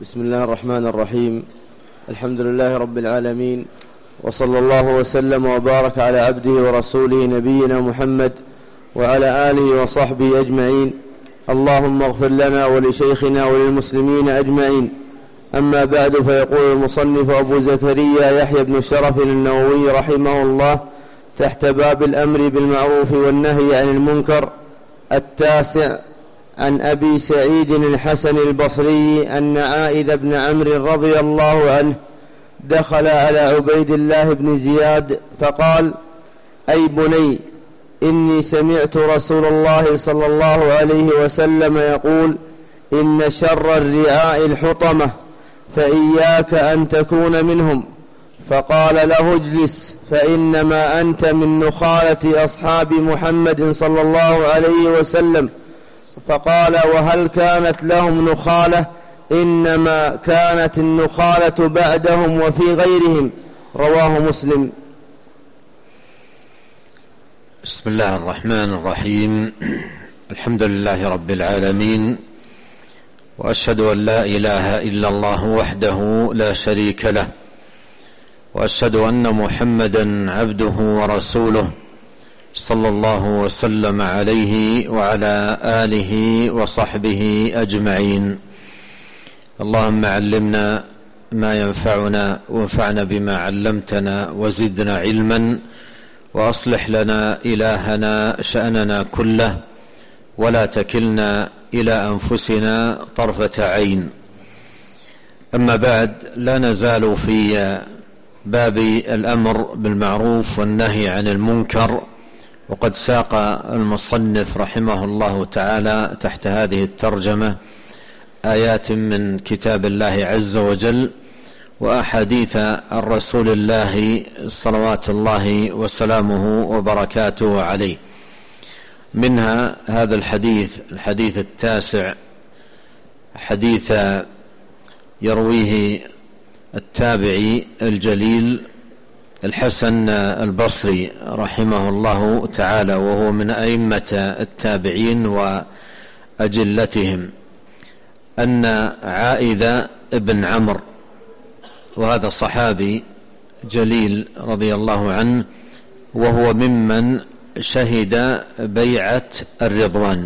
بسم الله الرحمن الرحيم. الحمد لله رب العالمين، وصلى الله وسلم وبارك على عبده ورسوله نبينا محمد وعلى آله وصحبه أجمعين. اللهم اغفر لنا ولشيخنا وللمسلمين أجمعين. أما بعد، فيقول المصنف أبو زكريا يحيى بن شرف النووي رحمه الله تحت باب الأمر بالمعروف والنهي عن المنكر: 9. عن أبي سعيد الحسن البصري أن عائذ بن عمرو رضي الله عنه دخل على عبيد الله بن زياد فقال: أي بني، إني سمعت رسول الله صلى الله عليه وسلم يقول: إن شر الرعاء الحطمة، فإياك أن تكون منهم. فقال له: اجلس، فإنما أنت من نخالة أصحاب محمد صلى الله عليه وسلم. فقال: وهل كانت لهم نخالة؟ إنما كانت النخالة بعدهم وفي غيرهم. رواه مسلم. بسم الله الرحمن الرحيم. الحمد لله رب العالمين، وأشهد أن لا إله إلا الله وحده لا شريك له، وأشهد أن محمدا عبده ورسوله صلى الله وسلم عليه وعلى آله وصحبه أجمعين. اللهم علمنا ما ينفعنا، وانفعنا بما علمتنا، وزدنا علما، وأصلح لنا إلهنا شأننا كله، ولا تكلنا إلى أنفسنا طرفة عين. أما بعد، لا نزال في باب الأمر بالمعروف والنهي عن المنكر، وقد ساق المصنف رحمه الله تعالى تحت هذه الترجمة آيات من كتاب الله عز وجل وأحاديث الرسول الله صلوات الله وسلامه وبركاته عليه. منها هذا الحديث 9، حديث يرويه التابعي الجليل الحسن البصري رحمه الله تعالى، وهو من أئمة التابعين وأجلتهم، أن عائذ بن عمرو، وهذا صحابي جليل رضي الله عنه، وهو ممن شهد بيعة الرضوان.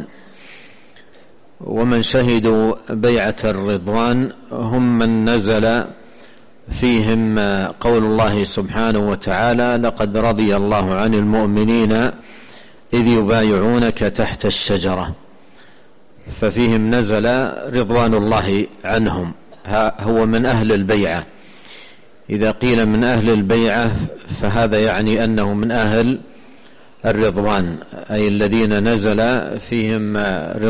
ومن شهدوا بيعة الرضوان هم من نزل فيهم قول الله سبحانه وتعالى: لقد رضي الله عن المؤمنين إذ يبايعونك تحت الشجرة. ففيهم نزل رضوان الله عنهم، هو من أهل البيعة. إذا قيل من أهل البيعة فهذا يعني أنه من أهل الرضوان، أي الذين نزل فيهم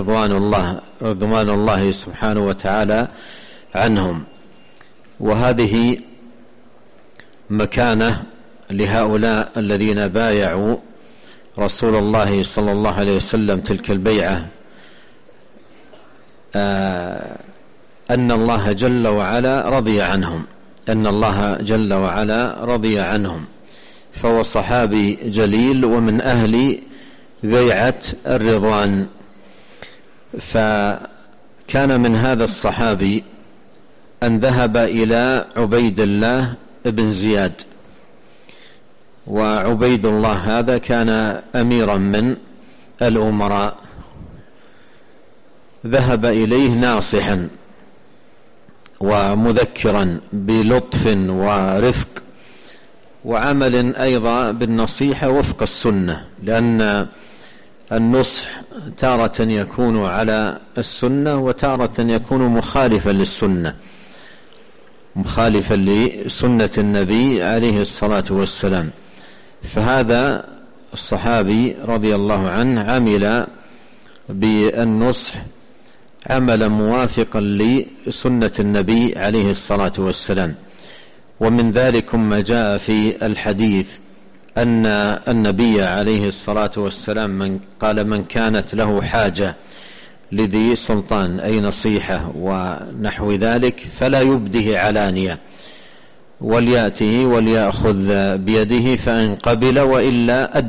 رضوان الله سبحانه وتعالى عنهم. وهذه مكانة لهؤلاء الذين بايعوا رسول الله صلى الله عليه وسلم تلك البيعة، أن الله جل وعلا رضي عنهم، أن الله جل وعلا رضي عنهم. فهو صحابي جليل ومن أهل بيعة الرضوان. فكان من هذا الصحابي أن ذهب إلى عبيد الله بن زياد، وعبيد الله هذا كان أميرا من الأمراء. ذهب إليه ناصحا ومذكرا بلطف ورفق وعمل أيضا بالنصيحة وفق السنة، لأن النصح تارة يكون على السنة وتارة يكون مخالفا للسنة، مخالفا لسنة النبي عليه الصلاة والسلام. فهذا الصحابي رضي الله عنه عمل بالنصح عملا موافقا لسنة النبي عليه الصلاة والسلام. ومن ذلك ما جاء في الحديث أن النبي عليه الصلاة والسلام قال: من كانت له حاجة لذي سلطان، أي نصيحة ونحو ذلك، فلا يبده علانية، وليأته وليأخذ بيده، فإن قبل وإلا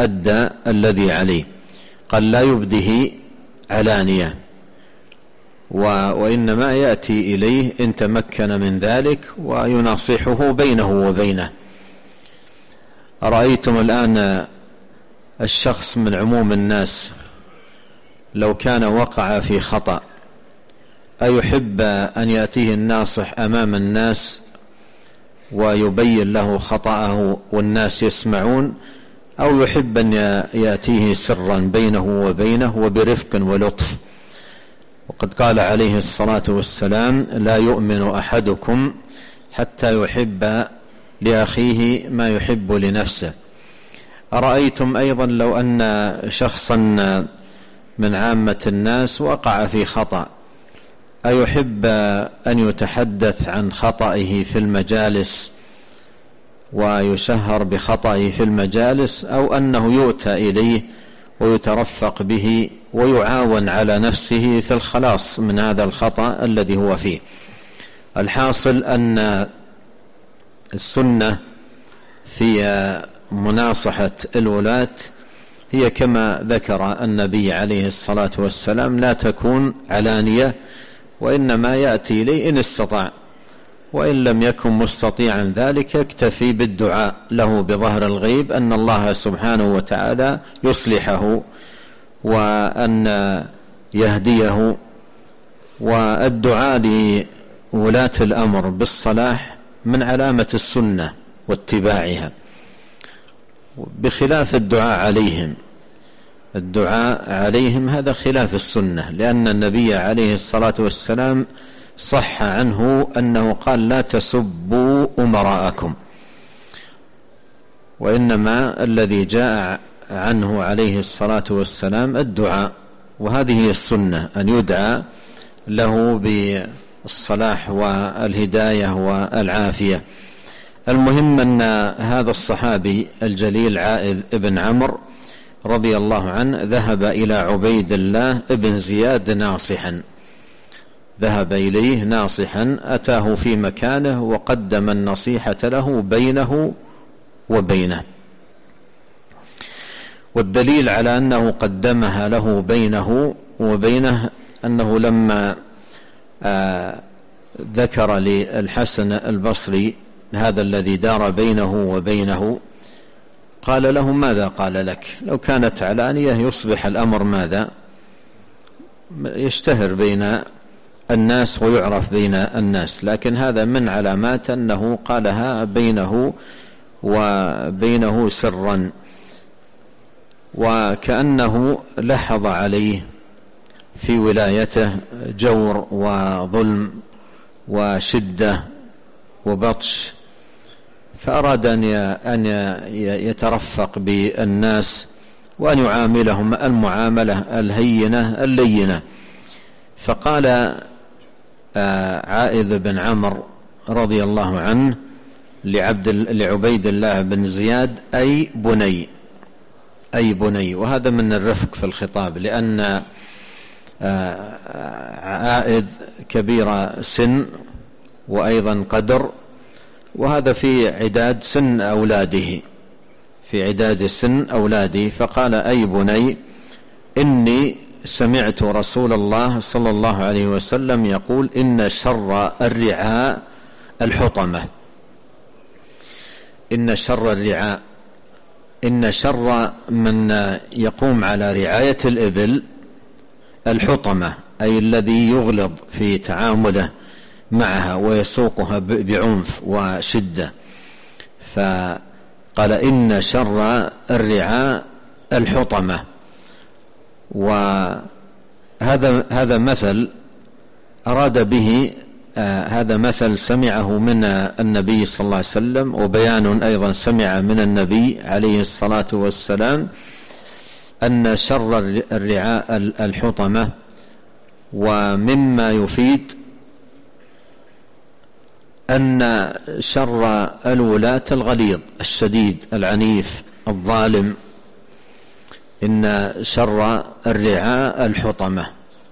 أدى الذي عليه. قال: لا يبده علانية. وإنما يأتي إليه إن تمكن من ذلك ويناصحه بينه وبينه. أرأيتم الآن الشخص من عموم الناس لو كان وقع في خطأ أيحب أن يأتيه الناصح أمام الناس ويبين له خطأه والناس يسمعون، أو يحب أن يأتيه سرا بينه وبينه وبرفق ولطف؟ وقد قال عليه الصلاة والسلام: لا يؤمن أحدكم حتى يحب لأخيه ما يحب لنفسه. أرأيتم أيضا لو أن شخصا من عامة الناس وقع في خطأ أيحب أن يتحدث عن خطئه في المجالس ويشهر بخطئه في المجالس، أو أنه يؤتى إليه ويترفق به ويعاون على نفسه في الخلاص من هذا الخطأ الذي هو فيه؟ الحاصل أن السنة في مناصحة الولاة هي كما ذكر النبي عليه الصلاة والسلام: لا تكون علانية، وإنما يأتي إليه إن استطاع، وإن لم يكن مستطيعا ذلك اكتفي بالدعاء له بظهر الغيب أن الله سبحانه وتعالى يصلحه وأن يهديه. والدعاء لولاة الأمر بالصلاح من علامة السنة واتباعها، بخلاف الدعاء عليهم. الدعاء عليهم هذا خلاف السنة، لأن النبي عليه الصلاة والسلام صح عنه أنه قال: لا تسبوا أمراءكم، وإنما الذي جاء عنه عليه الصلاة والسلام الدعاء، وهذه هي السنة، أن يدعى له بالصلاح والهداية والعافية. المهم أن هذا الصحابي الجليل عائذ بن عمرو رضي الله عنه ذهب إلى عبيد الله بن زياد ناصحا، ذهب إليه ناصحا، أتاه في مكانه وقدم النصيحة له بينه وبينه. والدليل على أنه قدمها له بينه وبينه أنه لما ذكر للحسن البصري هذا الذي دار بينه وبينه قال له: ماذا قال لك؟ لو كانت علانية يصبح الأمر ماذا؟ يشتهر بين الناس ويعرف بين الناس، لكن هذا من علامات أنه قالها بينه وبينه سرا، وكأنه لحظ عليه في ولايته جور وظلم وشدة وبطش، فأراد أن يترفق بالناس وأن يعاملهم المعاملة الهينة اللينة. فقال عائذ بن عمرو رضي الله عنه لعبيد الله بن زياد: أي بني، أي بني. وهذا من الرفق في الخطاب، لأن عائذ كبير سن وأيضا قدر، وهذا في عداد سن أولاده، في عداد سن أولاده. فقال: أي بني، إني سمعت رسول الله صلى الله عليه وسلم يقول: إن شر الرعاء الحطمة. إن شر الرعاء، إن شر من يقوم على رعاية الإبل الحطمة، أي الذي يغلظ في تعامله معها ويسوقها بعنف وشدة. فقال: إن شر الرعاء الحطمة. وهذا مثل أراد به، هذا مثل سمعه من النبي صلى الله عليه وسلم، وبيان أيضا سمع من النبي عليه الصلاة والسلام أن شر الرعاء الحطمة. ومما يفيد أن شر الولاة الغليظ الشديد العنيف الظالم، إن شر الرعاء الحطمة.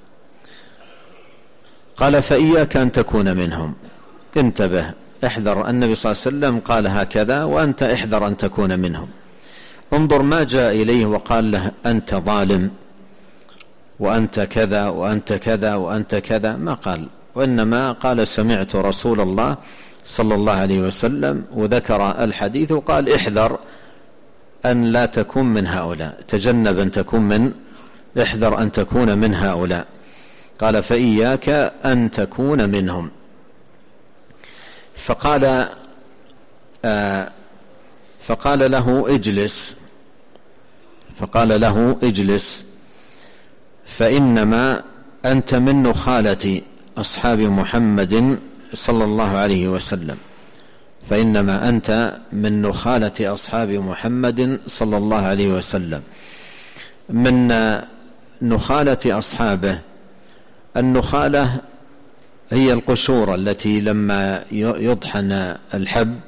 قال: فإياك أن تكون منهم. انتبه، احذر، النبي صلى الله عليه وسلم قال هكذا وأنت احذر أن تكون منهم. انظر ما جاء إليه وقال له: أنت ظالم، وأنت كذا وأنت كذا وأنت كذا، ما قال، وإنما قال سمعت رسول الله صلى الله عليه وسلم، وذكر الحديث وقال احذر أن لا تكون من هؤلاء، تجنب أن تكون من، احذر أن تكون من هؤلاء، قال فإياك أن تكون منهم. فقال له اجلس فإنما أنت من نخالة أصحاب محمد صلى الله عليه وسلم، فإنما أنت من نخالة أصحاب محمد صلى الله عليه وسلم. من نخالة أصحابه، النخالة هي القشور التي لما يطحن الحب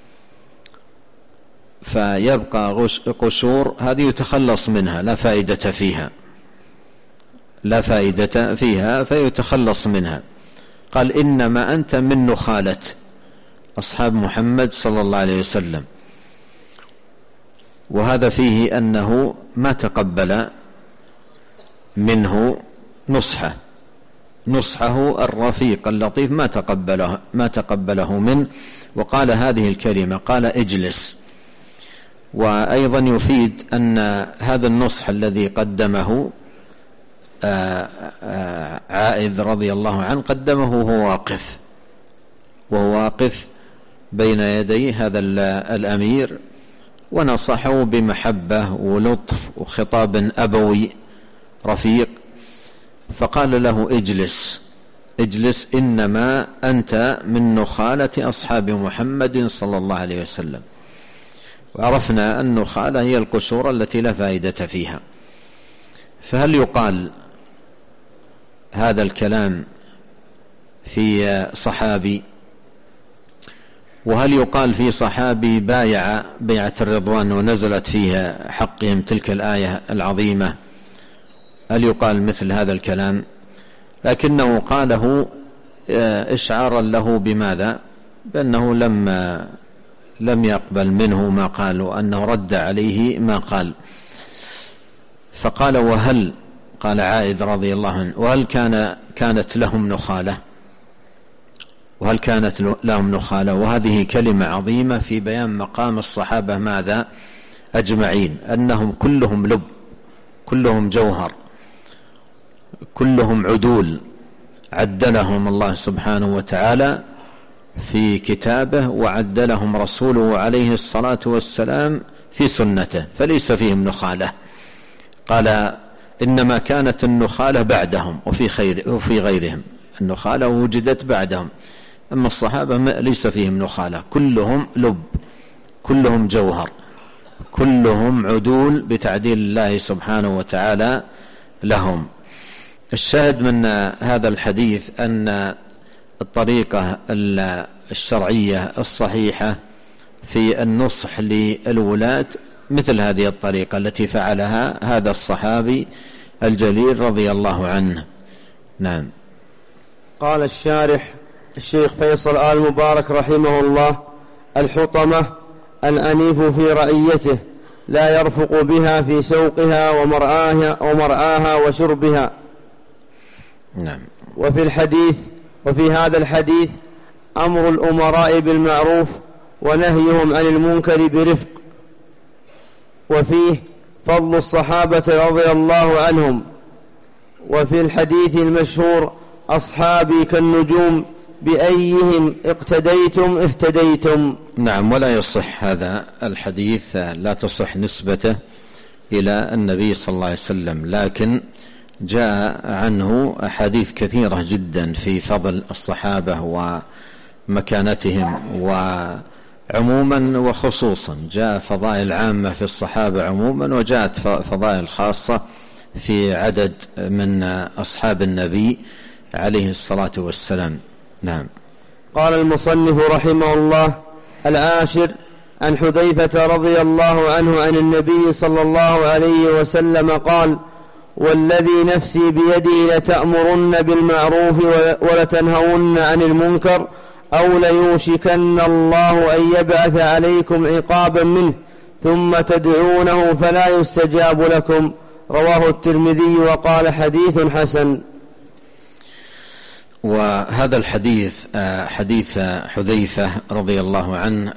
فيبقى قشور، هذه يتخلص منها، لا فائدة فيها فيتخلص منها. قال إنما أنت من نخالة أصحاب محمد صلى الله عليه وسلم، وهذا فيه أنه ما تقبل منه نصحه الرفيق اللطيف، ما تقبله منه، وقال هذه الكلمة، قال اجلس. وأيضا يفيد أن هذا النصح الذي قدمه عائذ رضي الله عنه قدمه وهو واقف بين يدي هذا الأمير، ونصحه بمحبة ولطف وخطاب أبوي رفيق، فقال له اجلس إنما أنت من نخالة أصحاب محمد صلى الله عليه وسلم. وعرفنا أن النخالة هي القشور التي لا فائدة فيها. فهل يقال هذا الكلام في صحابي؟ وهل يقال في صحابي بايع بيعة الرضوان ونزلت فيها حقهم تلك الآية العظيمة؟ هل يقال مثل هذا الكلام؟ لكنه قاله إشعارا له بماذا؟ بأنه لم يقبل منه ما قال، وأنه رد عليه ما قال. فقال وهل، قال عائذ رضي الله عنه، وهل كانت لهم نخالة؟ وهل كانت لهم نخالة؟ وهذه كلمة عظيمة في بيان مقام الصحابة ماذا؟ أجمعين، أنهم كلهم لب، كلهم جوهر، كلهم عدول، عدلهم الله سبحانه وتعالى في كتابه، وعدلهم رسوله عليه الصلاة والسلام في سنته، فليس فيهم نخالة. قال إنما كانت النخالة بعدهم وفي غيرهم، النخالة وجدت بعدهم، أما الصحابة ليس فيهم نخالة، كلهم لب، كلهم جوهر، كلهم عدول بتعديل الله سبحانه وتعالى لهم. الشاهد من هذا الحديث أن الطريقة الشرعية الصحيحة في النصح للولاة مثل هذه الطريقة التي فعلها هذا الصحابي الجليل رضي الله عنه. نعم. قال الشارح الشيخ فيصل آل مبارك رحمه الله: الحطمة الأنيف في رعيته، لا يرفق بها في سوقها ومرآها وشربها. نعم. وفي هذا الحديث أمر الأمراء بالمعروف ونهيهم عن المنكر برفق، وفيه فضل الصحابة رضي الله عنهم. وفي الحديث المشهور: أصحابي كالنجوم بأيهم اقتديتم اهتديتم. نعم. ولا يصح هذا الحديث، لا تصح نسبته إلى النبي صلى الله عليه وسلم، لكن جاء عنه أحاديث كثيرة جدا في فضل الصحابة ومكانتهم، وعموما وخصوصا جاء فضائل عامة في الصحابة عموما، وجاءت فضائل خاصة في عدد من أصحاب النبي عليه الصلاة والسلام. نعم. قال المصنف رحمه الله: العاشر عن حذيفة رضي الله عنه عن النبي صلى الله عليه وسلم قال: والذي نفسي بيده لتأمرن بالمعروف ولتنهون عن المنكر، أو ليوشكن الله أن يبعث عليكم عقابا منه ثم تدعونه فلا يستجاب لكم، رواه الترمذي وقال حديث حسن. وهذا الحديث حديث حذيفة رضي الله عنه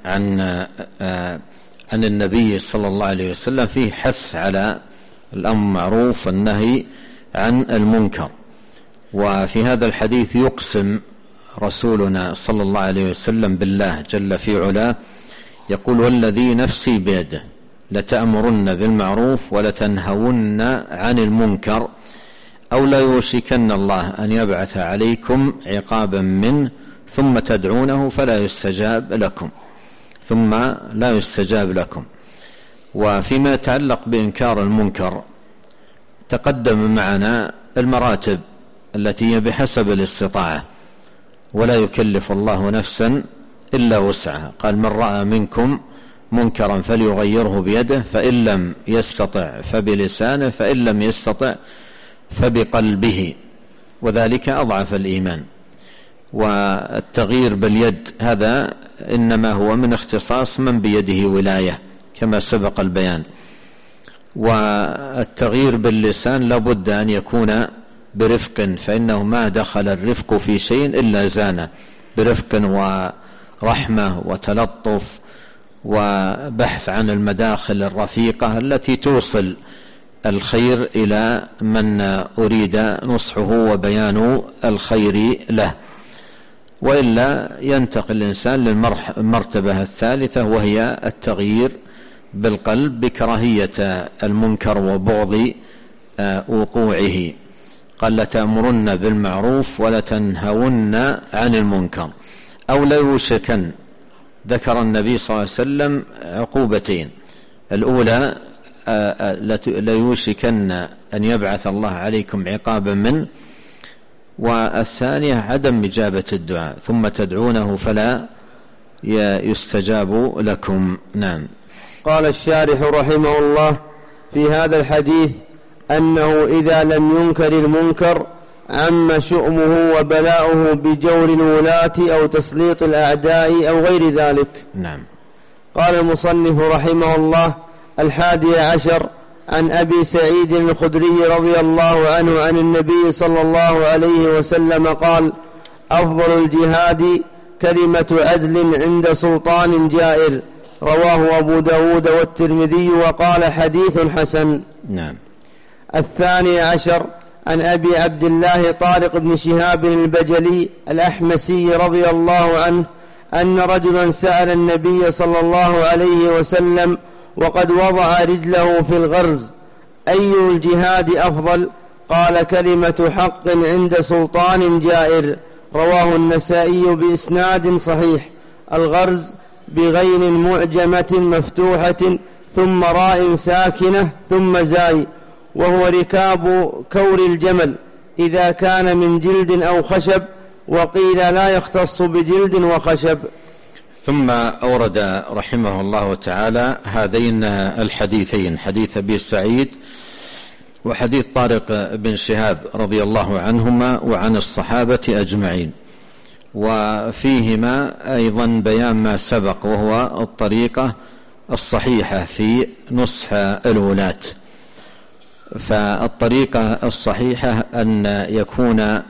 عن النبي صلى الله عليه وسلم فيه حث على الأمر بالمعروف والنهي عن المنكر. وفي هذا الحديث يقسم رسولنا صلى الله عليه وسلم بالله جل في علاه، يقول: والذي نفسي بيده لتأمرن بالمعروف ولتنهون عن المنكر أو لا يوشكن الله أن يبعث عليكم عقابا منه ثم تدعونه فلا يستجاب لكم. وفيما يتعلق بإنكار المنكر تقدم معنا المراتب التي هي بحسب الاستطاعة، ولا يكلف الله نفسا إلا وسعها. قال: من رأى منكم منكرا فليغيره بيده، فإن لم يستطع فبلسانه، فإن لم يستطع فبقلبه، وذلك أضعف الإيمان. والتغيير باليد هذا إنما هو من اختصاص من بيده ولاية كما سبق البيان. والتغيير باللسان لابد أن يكون برفق، فإنه ما دخل الرفق في شيء إلا زانه، برفق ورحمة وتلطف وبحث عن المداخل الرفيقة التي توصل الخير إلى من أريد نصحه وبيان الخير له، وإلا ينتقل الإنسان للمرتبة الثالثة، وهي التغيير بالقلب بكراهية المنكر وبغض وقوعه. قال: لتأمرن بالمعروف ولتنهون عن المنكر أو لا يوشكن. ذكر النبي صلى الله عليه وسلم عقوبتين: الأولى لا يوشكن أن يبعث الله عليكم عقابا منه، والثانية عدم إجابة الدعاء ثم تدعونه فلا يستجاب لكم. نعم. قال الشارح رحمه الله: في هذا الحديث أنه إذا لم ينكر المنكر عم شؤمه وبلاؤه بجور الولاة أو تسليط الأعداء أو غير ذلك. نعم. قال المصنف رحمه الله: 11 عن أبي سعيد الخدري رضي الله عنه عن النبي صلى الله عليه وسلم قال: أفضل الجهاد كلمة عدل عند سلطان جائر. رواه أبو داود والترمذي وقال حديث حسن. نعم. 12 عن أبي عبد الله طارق بن شهاب البجلي الأحمسي رضي الله عنه أن رجلا سأل النبي صلى الله عليه وسلم وقد وضع رجله في الغرز: أي الجهاد أفضل؟ قال: كلمة حق عند سلطان جائر. رواه النسائي بإسناد صحيح. الغرز بغين معجمة مفتوحة ثم راء ساكنة ثم زاي، وهو ركاب كور الجمل إذا كان من جلد أو خشب، وقيل لا يختص بجلد وخشب. ثم أورد رحمه الله تعالى هذين الحديثين، حديث أبي سعيد وحديث طارق بن شهاب رضي الله عنهما وعن الصحابة أجمعين، وفيهما أيضا بيان ما سبق وهو الطريقة الصحيحة في نصح الولاة. فالطريقة الصحيحة أن يكون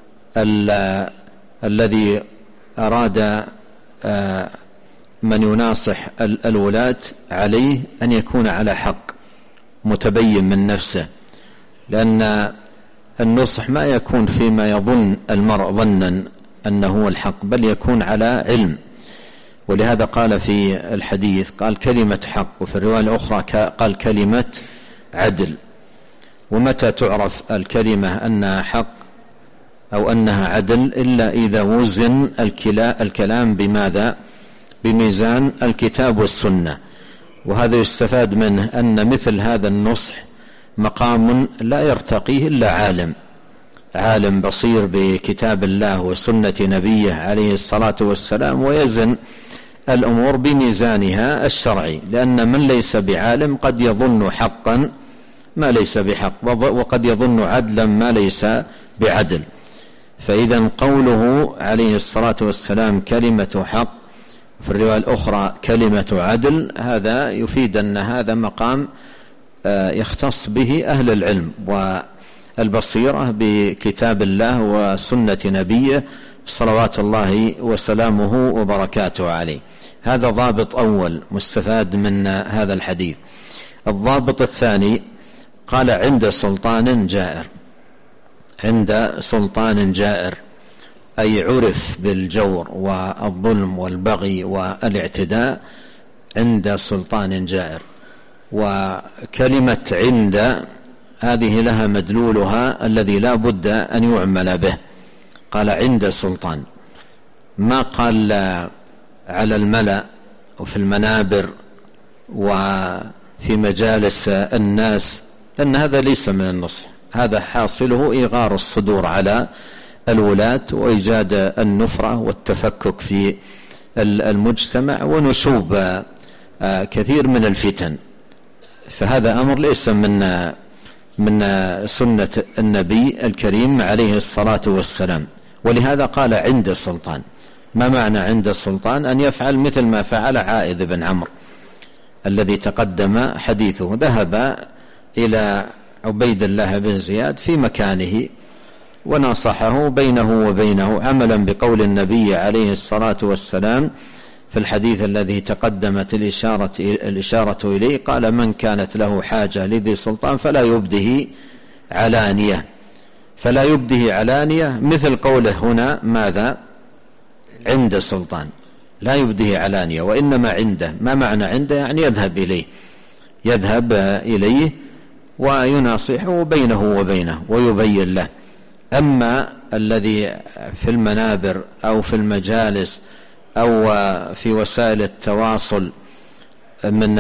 الذي أراد من يناصح الولاة عليه أن يكون على حق متبين من نفسه، لأن النصح ما يكون فيما يظن المرء ظنا أنه هو الحق، بل يكون على علم. ولهذا قال في الحديث قال كلمة حق، وفي الرواية الأخرى قال كلمة عدل. ومتى تعرف الكلمة أنها حق أو أنها عدل إلا إذا وزن الكلام بماذا؟ بميزان الكتاب والسنة. وهذا يستفاد منه أن مثل هذا النصح مقام لا يرتقيه إلا عالم بصير بكتاب الله وسنة نبيه عليه الصلاة والسلام، ويزن الأمور بميزانها الشرعي، لأن من ليس بعالم قد يظن حقا ما ليس بحق، وقد يظن عدلا ما ليس بعدل. فإذا قوله عليه الصلاة والسلام كلمة حق، في الرواية الأخرى كلمة عدل، هذا يفيد أن هذا مقام يختص به أهل العلم والبصيرة بكتاب الله وسنة نبيه صلوات الله وسلامه وبركاته عليه. هذا ضابط أول مستفاد من هذا الحديث. الضابط الثاني قال عند سلطان جائر. عند سلطان جائر أي عرف بالجور والظلم والبغي والاعتداء عند سلطان جائر. وكلمة عند هذه لها مدلولها الذي لا بد أن يعمل به. قال عند سلطان، ما قال على الملأ وفي المنابر وفي مجالس الناس، لأن هذا ليس من النصح. هذا حاصله إيغار الصدور على الولاة وإيجاد النفرة والتفكك في المجتمع ونشوب كثير من الفتن. فهذا أمر ليس من سنة النبي الكريم عليه الصلاة والسلام. ولهذا قال عند سلطان. ما معنى عند سلطان؟ أن يفعل مثل ما فعل عائذ بن عمرو الذي تقدم حديثه. ذهب إلى عبيد الله بن زياد في مكانه ونصحه بينه وبينه عملا بقول النبي عليه الصلاة والسلام في الحديث الذي تقدمت الإشارة إليه. قال من كانت له حاجة لذي سلطان فلا يبده علانية. فلا يبده علانية مثل قوله هنا ماذا؟ عند سلطان، لا يبده علانية وإنما عنده. ما معنى عنده؟ يعني يذهب إليه ويناصحه بينه وبينه ويبين له. أما الذي في المنابر أو في المجالس أو في وسائل التواصل من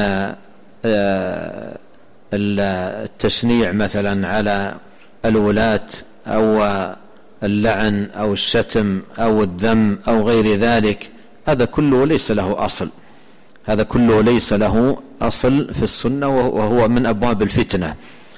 التشنيع مثلا على الولاة أو اللعن أو الشتم أو الذم أو غير ذلك، هذا كله ليس له أصل. هذا كله ليس له أصل في السنة، وهو من أبواب الفتنة.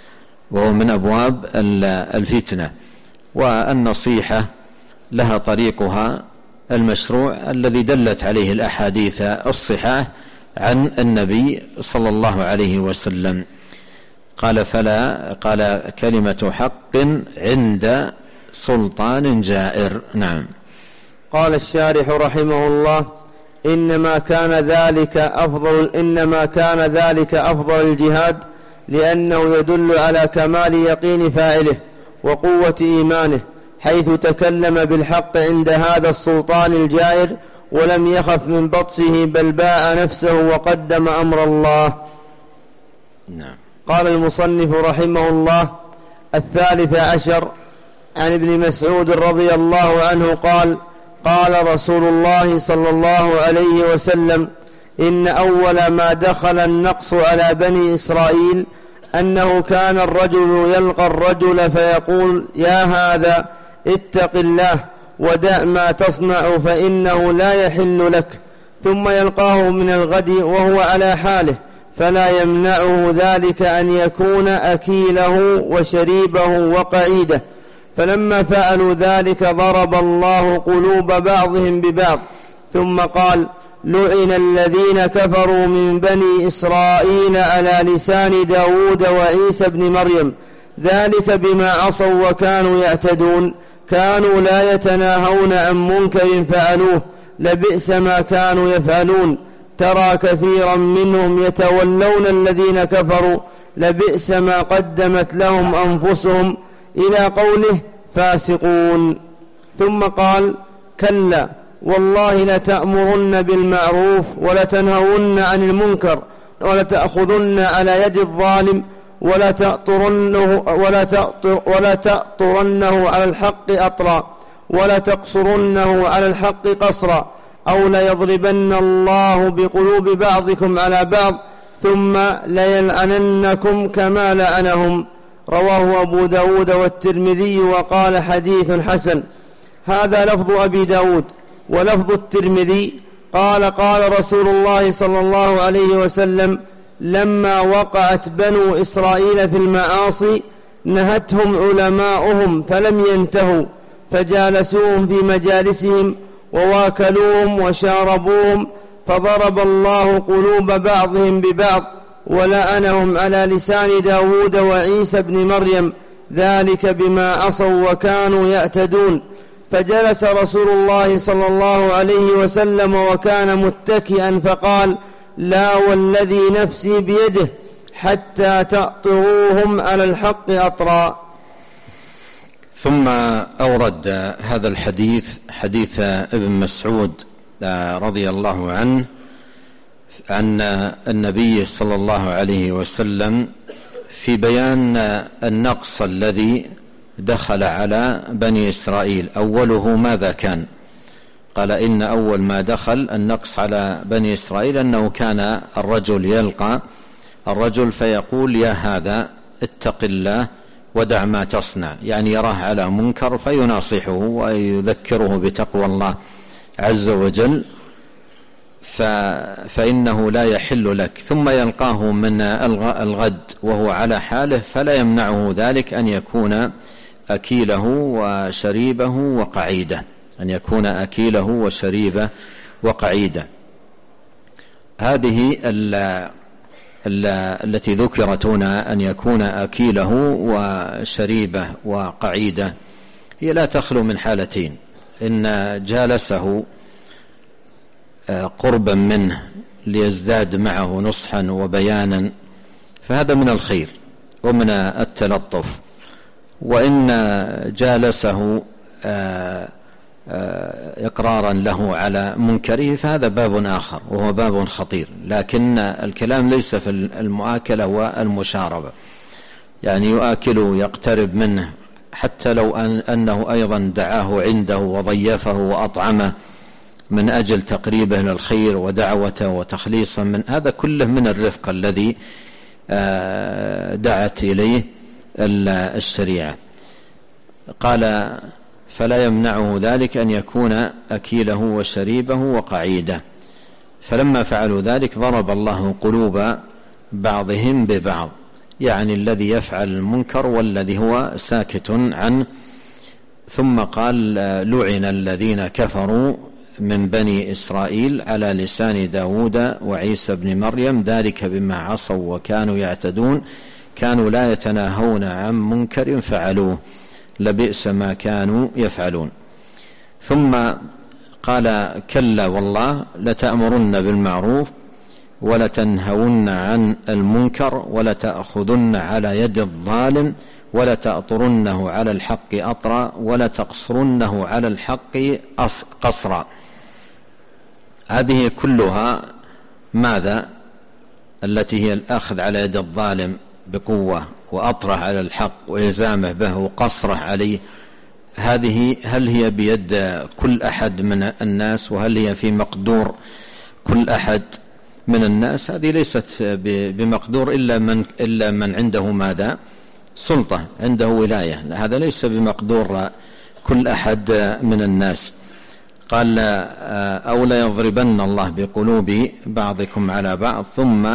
والنصيحة لها طريقها المشروع الذي دلت عليه الأحاديث الصحاح عن النبي صلى الله عليه وسلم. قال كلمة حق عند سلطان جائر. نعم. قال الشارح رحمه الله إنما كان ذلك أفضل الجهاد، لأنه يدل على كمال يقين فاعله وقوة إيمانه، حيث تكلم بالحق عند هذا السلطان الجائر ولم يخف من بطشه، بل باع نفسه وقدم أمر الله. نعم. قال المصنف رحمه الله 13 عن ابن مسعود رضي الله عنه قال قال رسول الله صلى الله عليه وسلم إن أول ما دخل النقص على بني إسرائيل أنه كان الرجل يلقى الرجل فيقول يا هذا اتق الله ودع ما تصنع فإنه لا يحل لك، ثم يلقاه من الغد وهو على حاله، فلا يمنعه ذلك أن يكون أكيله وشريبه وقعيده. فلما فعلوا ذلك ضرب الله قلوب بعضهم ببعض، ثم قال لعن الذين كفروا من بني إسرائيل على لسان داود وعيسى بن مريم، ذلك بما عصوا وكانوا يعتدون، كانوا لا يتناهون عن منكر فعلوه، لبئس ما كانوا يفعلون، ترى كثيرا منهم يتولون الذين كفروا، لبئس ما قدمت لهم أنفسهم، إلى قوله فاسقون. ثم قال كلا والله لتأمرن بالمعروف ولتنهون عن المنكر ولتأخذن على يد الظالم ولا تأطرنه على الحق أطرا ولا تقصرنه على الحق قصرا، أو ليضربن الله بقلوب بعضكم على بعض ثم ليلعننكم كما لعنهم. رواه أبو داود والترمذي وقال حديث حسن. هذا لفظ أبي داود. ولفظ الترمذي قال رسول الله صلى الله عليه وسلم لما وقعت بنو إسرائيل في المعاصي نهتهم علماؤهم فلم ينتهوا، فجالسوهم في مجالسهم وواكلوهم وشاربوهم، فضرب الله قلوب بعضهم ببعض، ولعنهم على لسان داود وعيسى بن مريم، ذلك بما عصوا وكانوا يعتدون. فجلس رسول الله صلى الله عليه وسلم وكان متكئا فقال: لا والذي نفسي بيده حتى تأطروهم على الحق أطرا. ثم أورد هذا الحديث، حديث ابن مسعود رضي الله عنه، عن النبي صلى الله عليه وسلم في بيان النقص الذي دخل على بني إسرائيل. أوله ماذا كان؟ قال: إن أول ما دخل النقص على بني إسرائيل أنه كان الرجل يلقى الرجل فيقول: يا هذا اتق الله ودع ما تصنع، يعني يراه على منكر فيناصحه ويذكره بتقوى الله عز وجل، فإنه لا يحل لك. ثم يلقاه من الغد وهو على حاله، فلا يمنعه ذلك أن يكون أكيله وشريبه وقعيده، أن يكون أكيله وشريبه وقعيده. هذه التي ذكرت هنا أن يكون أكيله وشريبه وقعيده هي لا تخلو من حالتين: إن جالسه قربا منه ليزداد معه نصحا وبيانا، فهذا من الخير ومن التلطف، وإن جالسه إقرارا له على منكره فهذا باب آخر وهو باب خطير. لكن الكلام ليس في المؤاكلة والمشاربة، يعني يؤكل يقترب منه حتى لو أنه أيضا دعاه عنده وضيفه وأطعمه من أجل تقريبه للخير ودعوته وتخليصا من هذا كله من الرفق الذي دعت إليه الشريعة. قال: فلا يمنعه ذلك أن يكون أكيله وشريبه وقعيده. فلما فعلوا ذلك ضرب الله قلوب بعضهم ببعض، يعني الذي يفعل المنكر والذي هو ساكت عنه. ثم قال: لعن الذين كفروا من بني إسرائيل على لسان داود وعيسى بن مريم، ذلك بما عصوا وكانوا يعتدون، كانوا لا يتناهون عن منكر فعلوه، لبئس ما كانوا يفعلون. ثم قال: كلا والله لتأمرن بالمعروف ولتنهون عن المنكر ولتأخذن على يد الظالم ولتأطرنه على الحق أطرا ولتقصرنه على الحق قصرا. هذه كلها ماذا؟ التي هي الأخذ على يد الظالم بقوة وأطره على الحق وإلزامه به وقصره عليه. هذه هل هي بيد كل أحد من الناس؟ وهل هي في مقدور كل أحد من الناس؟ هذه ليست بمقدور إلا من عنده ماذا؟ سلطة، عنده ولاية. هذا ليس بمقدور كل أحد من الناس. قال: أو ليضربن الله بقلوب بعضكم على بعض ثم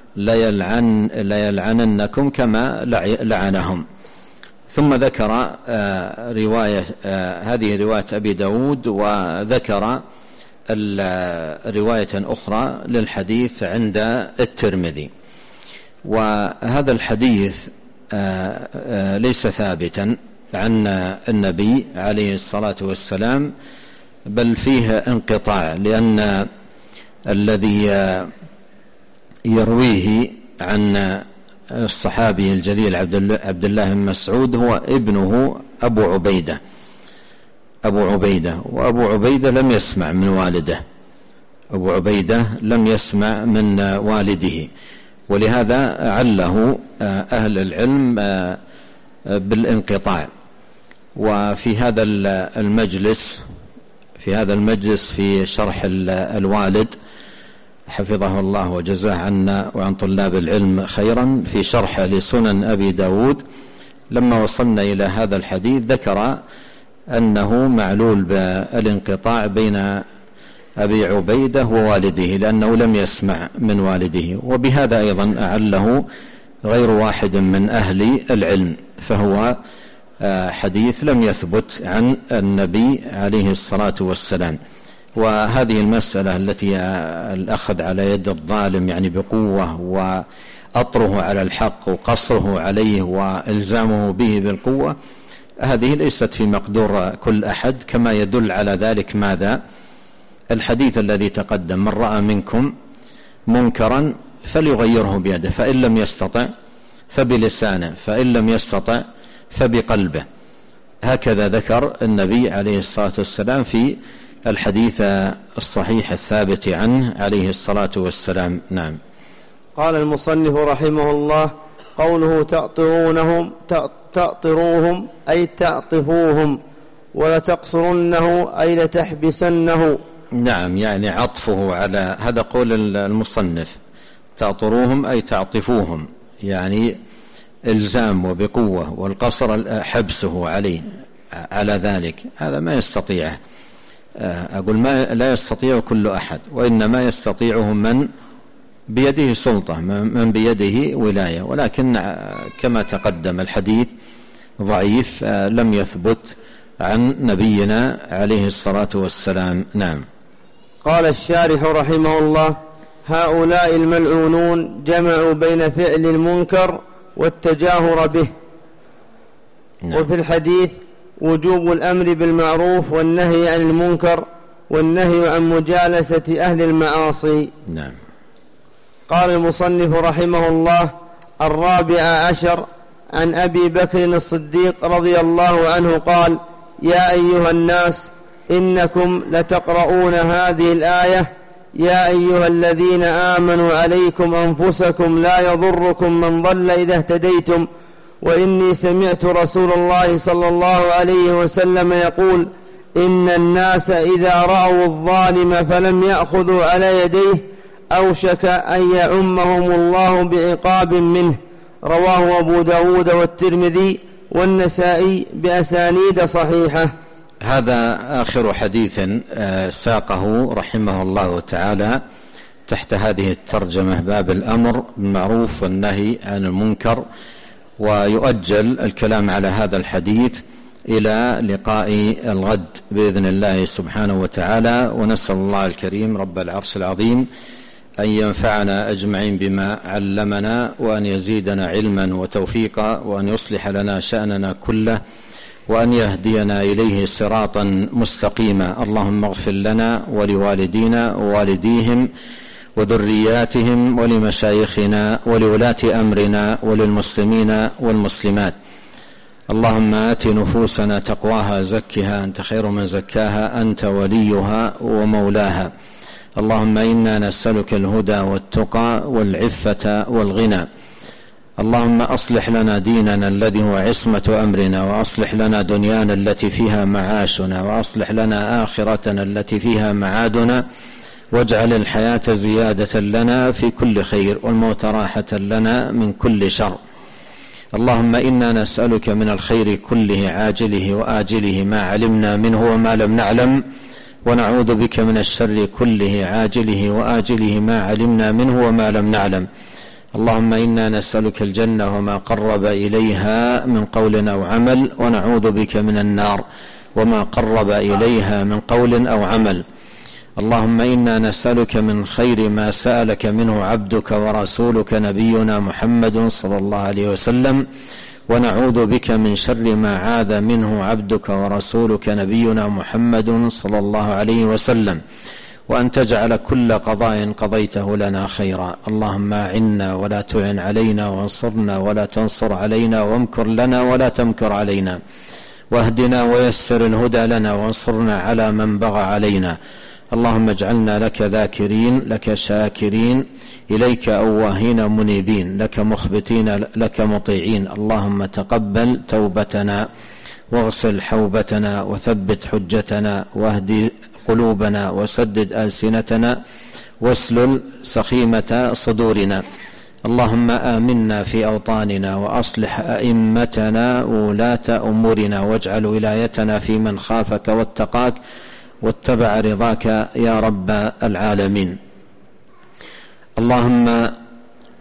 ليلعننكم كما لعنهم. ثم ذكر هذه رواية أبي داود، وذكر رواية أخرى للحديث عند الترمذي. وهذا الحديث ليس ثابتا عن النبي عليه الصلاة والسلام، بل فيه انقطاع، لأن الذي يرويه عن الصحابي الجليل عبد الله بن مسعود هو ابنه أبو عبيدة، وأبو عبيدة لم يسمع من والده، أبو عبيدة لم يسمع من والده، ولهذا عله أهل العلم بالانقطاع. وفي هذا المجلس في شرح الوالد حفظه الله وجزاه عنا وعن طلاب العلم خيرا، في شرح لسنن أبي داود، لما وصلنا إلى هذا الحديث ذكر أنه معلول بالانقطاع بين أبي عبيدة ووالده، لأنه لم يسمع من والده. وبهذا أيضا أعله غير واحد من أهل العلم، فهو حديث لم يثبت عن النبي عليه الصلاة والسلام. وهذه المسألة التي الأخذ على يد الظالم يعني بقوة وأطره على الحق وقصره عليه وإلزامه به بالقوة، هذه ليست في مقدور كل أحد، كما يدل على ذلك ماذا؟ الحديث الذي تقدم: من رأى منكم منكرا فليغيره بيده، فإن لم يستطع فبلسانه، فإن لم يستطع فبقلبه. هكذا ذكر النبي عليه الصلاة والسلام في الحديث الصحيح الثابت عنه عليه الصلاة والسلام. نعم. قال المصنف رحمه الله: قوله تأطروهم أي تعطفوهم، ولتقصرنه أي لتحبسنه. نعم، يعني عطفه على هذا قول المصنف، تأطروهم أي تعطفوهم، يعني إلزام وبقوة، والقصر حبسه عليه على ذلك. هذا ما يستطيعه، أقول ما لا يستطيع كل أحد، وإنما يستطيعه من بيده سلطة، من بيده ولاية، ولكن كما تقدم الحديث ضعيف لم يثبت عن نبينا عليه الصلاة والسلام. نعم. قال الشارح رحمه الله: هؤلاء الملعونون جمعوا بين فعل المنكر والتجاهر به. نعم. وفي الحديث وجوب الأمر بالمعروف والنهي عن المنكر والنهي عن مجالسة أهل المعاصي. نعم. قال المصنف رحمه الله: 14 عن أبي بكر الصديق رضي الله عنه قال: يا أيها الناس إنكم لتقرؤون هذه الآية: يا أيها الذين آمنوا عليكم أنفسكم لا يضركم من ضل إذا اهتديتم، وإني سمعت رسول الله صلى الله عليه وسلم يقول: إن الناس إذا رأوا الظالم فلم يأخذوا على يديه أوشك أن يعمهم الله بعقاب منه. رواه أبو داود والترمذي والنسائي بأسانيد صحيحة. هذا آخر حديث ساقه رحمه الله تعالى تحت هذه الترجمة: باب الأمر بالمعروف والنهي عن المنكر. ويؤجل الكلام على هذا الحديث إلى لقاء الغد بإذن الله سبحانه وتعالى، ونسأل الله الكريم رب العرش العظيم أن ينفعنا أجمعين بما علمنا، وأن يزيدنا علما وتوفيقا، وأن يصلح لنا شأننا كله، وأن يهدينا إليه صراطا مستقيما. اللهم اغفر لنا ولوالدينا ووالديهم وذرياتهم ولمشايخنا ولولاة أمرنا وللمسلمين والمسلمات. اللهم آت نفوسنا تقواها زكها أنت خير من زكاها أنت وليها ومولاها. اللهم إنا نسألك الهدى والتقى والعفة والغنى. اللهم أصلح لنا ديننا الذي هو عصمة أمرنا، وأصلح لنا دنيانا التي فيها معاشنا، وأصلح لنا آخرتنا التي فيها معادنا، واجعل الحياة زيادة لنا في كل خير والموت راحة لنا من كل شر. اللهم إنا نسألك من الخير كله عاجله وآجله ما علمنا منه وما لم نعلم، ونعوذ بك من الشر كله عاجله وآجله ما علمنا منه وما لم نعلم. اللهم إنا نسألك الجنة وما قرب إليها من قول أو عمل، ونعوذ بك من النار وما قرب إليها من قول أو عمل. اللهم إنا نسألك من خير ما سألك منه عبدك ورسولك نبينا محمد صلى الله عليه وسلم، ونعوذ بك من شر ما عاذ منه عبدك ورسولك نبينا محمد صلى الله عليه وسلم، وأن تجعل كل قضاء قضيته لنا خيرا. اللهم أعنا ولا تعن علينا، وانصرنا ولا تنصر علينا، وامكر لنا ولا تمكر علينا، واهدنا ويسر الهدى لنا، وانصرنا على من بغى علينا. اللهم اجعلنا لك ذاكرين، لك شاكرين، إليك أواهين منيبين، لك مخبتين، لك مطيعين. اللهم تقبل توبتنا، واغسل حوبتنا، وثبت حجتنا، واهدي قلوبنا، وسدد ألسنتنا، واسلل سخيمة صدورنا. اللهم آمنا في أوطاننا، وأصلح أئمتنا وولاة أمورنا، واجعل ولايتنا في من خافك واتقاك واتبع رضاك يا رب العالمين. اللهم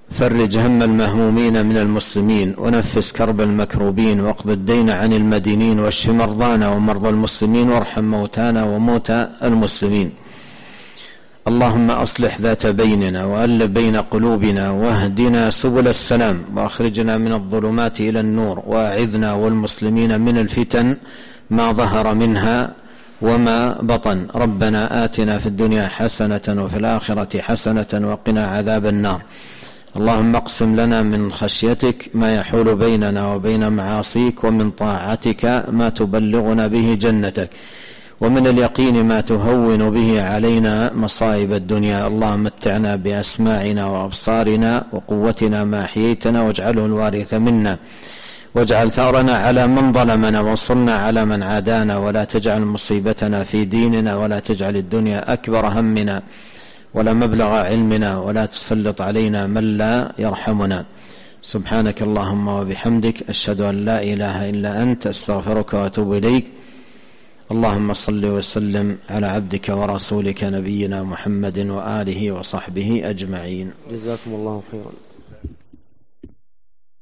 فرج هم المهمومين من المسلمين، ونفس كرب المكروبين، واقض الدين عن المدينين، واشف مرضانا ومرضى المسلمين، وارحم موتانا وموتى المسلمين. اللهم أصلح ذات بيننا، وألف بين قلوبنا، واهدنا سبل السلام، وأخرجنا من الظلمات إلى النور، وأعذنا والمسلمين من الفتن ما ظهر منها وما بطن. ربنا آتنا في الدنيا حسنة وفي الآخرة حسنة وقنا عذاب النار. اللهم اقسم لنا من خشيتك ما يحول بيننا وبين معاصيك، ومن طاعتك ما تبلغنا به جنتك، ومن اليقين ما تهون به علينا مصائب الدنيا. اللهم متعنا بأسماعنا وأبصارنا وقوتنا ما أحييتنا، واجعله الوارث منا، واجعل ثأرنا على من ظلمنا، وانصرنا على من عادانا، ولا تجعل مصيبتنا في ديننا، ولا تجعل الدنيا أكبر همنا ولا مبلغ علمنا، ولا تسلط علينا من لا يرحمنا. سبحانك اللهم وبحمدك، أشهد أن لا إله إلا أنت، أستغفرك وأتوب إليك. اللهم صل وسلم على عبدك ورسولك نبينا محمد وآله وصحبه أجمعين. جزاكم الله خيرا.